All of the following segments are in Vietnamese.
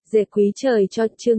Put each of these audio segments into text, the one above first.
Dệt quý trời cho chương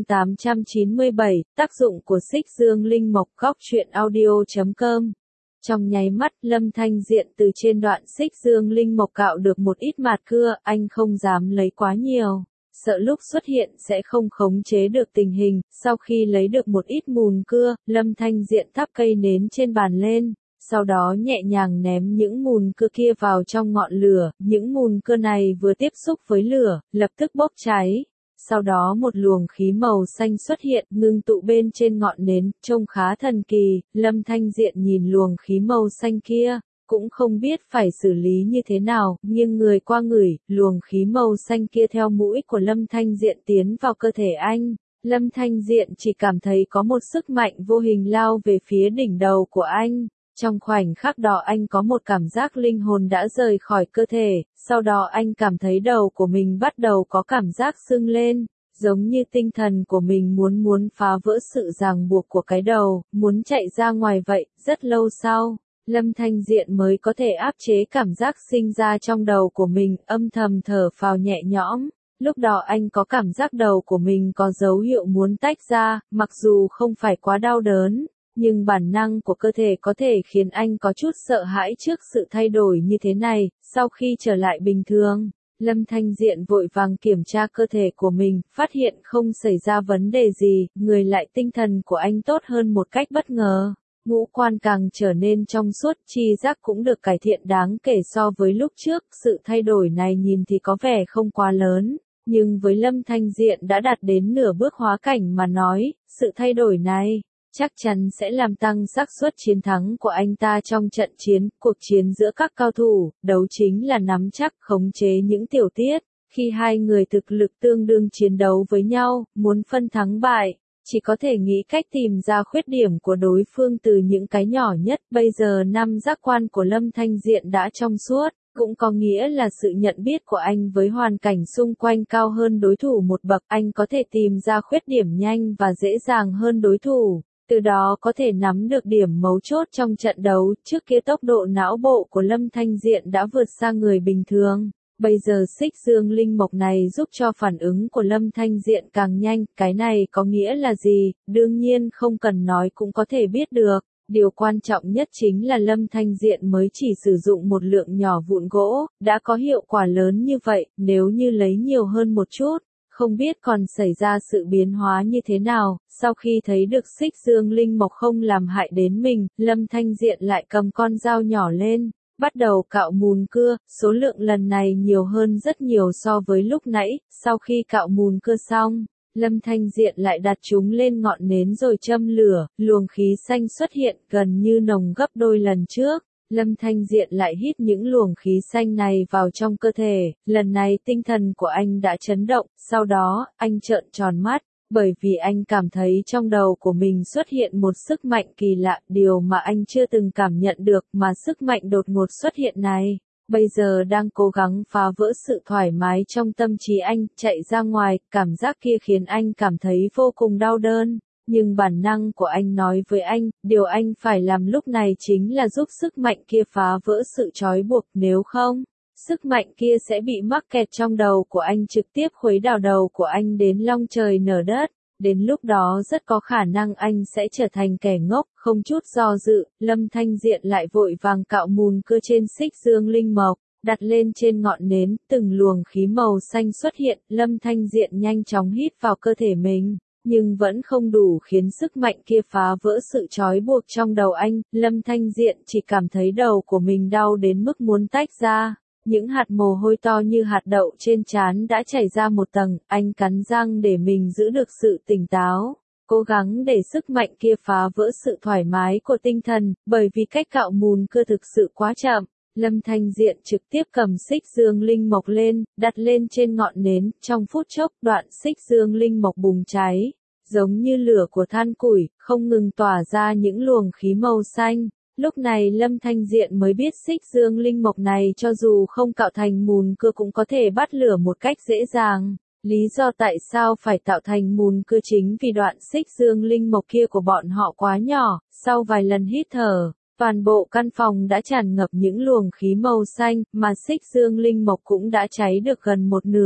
897, tác dụng của xích dương linh mộc. Góc truyện audio.com. Trong nháy mắt, Lâm Thanh Diện từ trên đoạn xích dương linh mộc cạo được một ít mạt cưa, anh không dám lấy quá nhiều, sợ lúc xuất hiện sẽ không khống chế được tình hình. Sau khi lấy được một ít mùn cưa, Lâm Thanh Diện thắp cây nến trên bàn lên, sau đó nhẹ nhàng ném những mùn cưa kia vào trong ngọn lửa. Những mùn cưa này vừa tiếp xúc với lửa, lập tức bốc cháy. Sau đó một luồng khí màu xanh xuất hiện, ngưng tụ bên trên ngọn nến, trông khá thần kỳ. Lâm Thanh Diện nhìn luồng khí màu xanh kia, cũng không biết phải xử lý như thế nào, nhưng người qua ngửi, luồng khí màu xanh kia theo mũi của Lâm Thanh Diện tiến vào cơ thể anh. Lâm Thanh Diện chỉ cảm thấy có một sức mạnh vô hình lao về phía đỉnh đầu của anh. Trong khoảnh khắc đó anh có một cảm giác linh hồn đã rời khỏi cơ thể, sau đó anh cảm thấy đầu của mình bắt đầu có cảm giác sưng lên, giống như tinh thần của mình muốn phá vỡ sự ràng buộc của cái đầu, muốn chạy ra ngoài vậy. Rất lâu sau, Lâm Thanh Diện mới có thể áp chế cảm giác sinh ra trong đầu của mình, âm thầm thở phào nhẹ nhõm. Lúc đó anh có cảm giác đầu của mình có dấu hiệu muốn tách ra, mặc dù không phải quá đau đớn, nhưng bản năng của cơ thể có thể khiến anh có chút sợ hãi trước sự thay đổi như thế này. Sau khi trở lại bình thường, Lâm Thanh Diện vội vàng kiểm tra cơ thể của mình, phát hiện không xảy ra vấn đề gì, người lại tinh thần của anh tốt hơn một cách bất ngờ. Ngũ quan càng trở nên trong suốt, tri giác cũng được cải thiện đáng kể so với lúc trước. Sự thay đổi này nhìn thì có vẻ không quá lớn, nhưng với Lâm Thanh Diện đã đạt đến nửa bước hóa cảnh mà nói, sự thay đổi này chắc chắn sẽ làm tăng xác suất chiến thắng của anh ta trong trận chiến. Cuộc chiến giữa các cao thủ, đấu chính là nắm chắc, khống chế những tiểu tiết. Khi hai người thực lực tương đương chiến đấu với nhau, muốn phân thắng bại, chỉ có thể nghĩ cách tìm ra khuyết điểm của đối phương từ những cái nhỏ nhất. Bây giờ năm giác quan của Lâm Thanh Diện đã trong suốt, cũng có nghĩa là sự nhận biết của anh với hoàn cảnh xung quanh cao hơn đối thủ một bậc. Anh có thể tìm ra khuyết điểm nhanh và dễ dàng hơn đối thủ, từ đó có thể nắm được điểm mấu chốt trong trận đấu. Trước kia tốc độ não bộ của Lâm Thanh Diện đã vượt xa người bình thường. Bây giờ xích dương linh mộc này giúp cho phản ứng của Lâm Thanh Diện càng nhanh. Cái này có nghĩa là gì? Đương nhiên không cần nói cũng có thể biết được. Điều quan trọng nhất chính là Lâm Thanh Diện mới chỉ sử dụng một lượng nhỏ vụn gỗ, đã có hiệu quả lớn như vậy. Nếu như lấy nhiều hơn một chút, không biết còn xảy ra sự biến hóa như thế nào. Sau khi thấy được xích dương linh mộc không làm hại đến mình, Lâm Thanh Diện lại cầm con dao nhỏ lên, bắt đầu cạo mùn cưa. Số lượng lần này nhiều hơn rất nhiều so với lúc nãy. Sau khi cạo mùn cưa xong, Lâm Thanh Diện lại đặt chúng lên ngọn nến rồi châm lửa, luồng khí xanh xuất hiện gần như nồng gấp đôi lần trước. Lâm Thanh Diện lại hít những luồng khí xanh này vào trong cơ thể, lần này tinh thần của anh đã chấn động. Sau đó, anh trợn tròn mắt, bởi vì anh cảm thấy trong đầu của mình xuất hiện một sức mạnh kỳ lạ, điều mà anh chưa từng cảm nhận được. Mà sức mạnh đột ngột xuất hiện này, bây giờ đang cố gắng phá vỡ sự thoải mái trong tâm trí anh. Chạy ra ngoài, cảm giác kia khiến anh cảm thấy vô cùng đau đớn. Nhưng bản năng của anh nói với anh, điều anh phải làm lúc này chính là giúp sức mạnh kia phá vỡ sự trói buộc, nếu không, sức mạnh kia sẽ bị mắc kẹt trong đầu của anh, trực tiếp khuấy đảo đầu của anh đến long trời nở đất. Đến lúc đó rất có khả năng anh sẽ trở thành kẻ ngốc. Không chút do dự, Lâm Thanh Diện lại vội vàng cạo mùn cưa trên xích dương linh mộc, đặt lên trên ngọn nến. Từng luồng khí màu xanh xuất hiện, Lâm Thanh Diện nhanh chóng hít vào cơ thể mình, nhưng vẫn không đủ khiến sức mạnh kia phá vỡ sự trói buộc trong đầu anh. Lâm Thanh Diện chỉ cảm thấy đầu của mình đau đến mức muốn tách ra. Những hạt mồ hôi to như hạt đậu trên trán đã chảy ra một tầng. Anh cắn răng để mình giữ được sự tỉnh táo, cố gắng để sức mạnh kia phá vỡ sự thoải mái của tinh thần. Bởi vì cách cạo mùn cưa thực sự quá chậm, Lâm Thanh Diện trực tiếp cầm xích dương linh mộc lên, đặt lên trên ngọn nến. Trong phút chốc, đoạn xích dương linh mộc bùng cháy, giống như lửa của than củi, không ngừng tỏa ra những luồng khí màu xanh. Lúc này Lâm Thanh Diện mới biết xích dương linh mộc này cho dù không cạo thành mùn cưa cũng có thể bắt lửa một cách dễ dàng. Lý do tại sao phải tạo thành mùn cưa chính vì đoạn xích dương linh mộc kia của bọn họ quá nhỏ. Sau vài lần hít thở, toàn bộ căn phòng đã tràn ngập những luồng khí màu xanh, mà xích dương linh mộc cũng đã cháy được gần một nửa.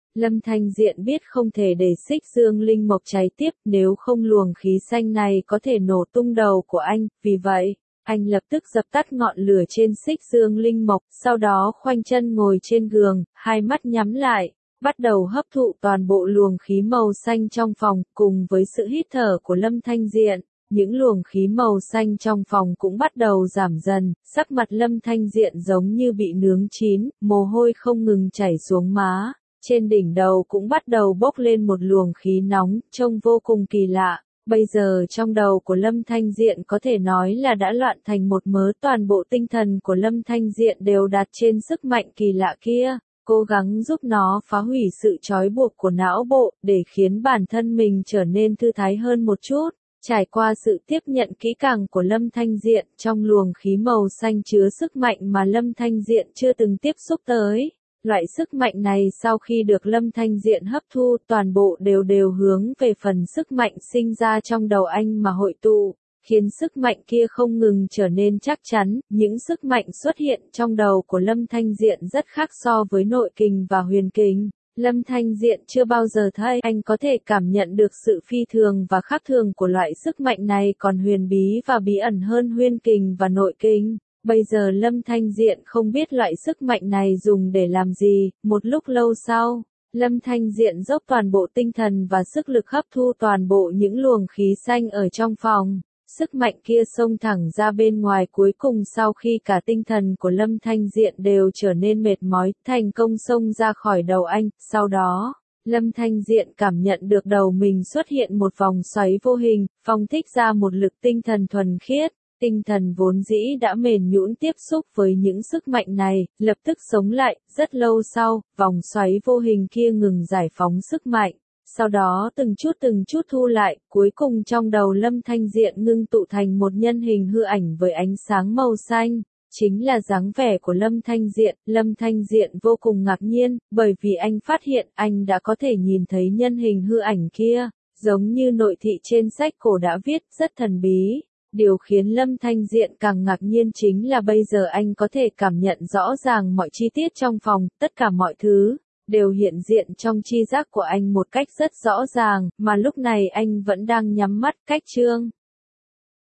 Lâm Thanh Diện biết không thể để xích dương linh mộc cháy tiếp, nếu không luồng khí xanh này có thể nổ tung đầu của anh, vì vậy, anh lập tức dập tắt ngọn lửa trên xích dương linh mộc, sau đó khoanh chân ngồi trên giường, hai mắt nhắm lại, bắt đầu hấp thụ toàn bộ luồng khí màu xanh trong phòng, cùng với sự hít thở của Lâm Thanh Diện. Những luồng khí màu xanh trong phòng cũng bắt đầu giảm dần, sắc mặt Lâm Thanh Diện giống như bị nướng chín, mồ hôi không ngừng chảy xuống má, trên đỉnh đầu cũng bắt đầu bốc lên một luồng khí nóng, trông vô cùng kỳ lạ. Bây giờ trong đầu của Lâm Thanh Diện có thể nói là đã loạn thành một mớ, toàn bộ tinh thần của Lâm Thanh Diện đều đặt trên sức mạnh kỳ lạ kia, cố gắng giúp nó phá hủy sự trói buộc của não bộ, để khiến bản thân mình trở nên thư thái hơn một chút. Trải qua sự tiếp nhận kỹ càng của Lâm Thanh Diện, trong luồng khí màu xanh chứa sức mạnh mà Lâm Thanh Diện chưa từng tiếp xúc tới. Loại sức mạnh này sau khi được Lâm Thanh Diện hấp thu, toàn bộ đều hướng về phần sức mạnh sinh ra trong đầu anh mà hội tụ, khiến sức mạnh kia không ngừng trở nên chắc chắn. Những sức mạnh xuất hiện trong đầu của Lâm Thanh Diện rất khác so với nội kình và huyền kình. Lâm Thanh Diện chưa bao giờ thấy anh có thể cảm nhận được sự phi thường và khác thường của loại sức mạnh này, còn huyền bí và bí ẩn hơn huyền kình và nội kình. Bây giờ Lâm Thanh Diện không biết loại sức mạnh này dùng để làm gì. Một lúc lâu sau, Lâm Thanh Diện dốc toàn bộ tinh thần và sức lực hấp thu toàn bộ những luồng khí xanh ở trong phòng. Sức mạnh kia xông thẳng ra bên ngoài, cuối cùng sau khi cả tinh thần của Lâm Thanh Diện đều trở nên mệt mỏi, thành công xông ra khỏi đầu anh. Sau đó, Lâm Thanh Diện cảm nhận được đầu mình xuất hiện một vòng xoáy vô hình, phóng thích ra một lực tinh thần thuần khiết. Tinh thần vốn dĩ đã mềm nhũn tiếp xúc với những sức mạnh này, lập tức sống lại. Rất lâu sau, vòng xoáy vô hình kia ngừng giải phóng sức mạnh. Sau đó từng chút thu lại, cuối cùng trong đầu Lâm Thanh Diện ngưng tụ thành một nhân hình hư ảnh với ánh sáng màu xanh. Chính là dáng vẻ của Lâm Thanh Diện. Lâm Thanh Diện vô cùng ngạc nhiên, bởi vì anh phát hiện anh đã có thể nhìn thấy nhân hình hư ảnh kia, giống như nội thị trên sách cổ đã viết, rất thần bí. Điều khiến Lâm Thanh Diện càng ngạc nhiên chính là bây giờ anh có thể cảm nhận rõ ràng mọi chi tiết trong phòng, tất cả mọi thứ đều hiện diện trong tri giác của anh một cách rất rõ ràng, mà lúc này anh vẫn đang nhắm mắt. Cách chương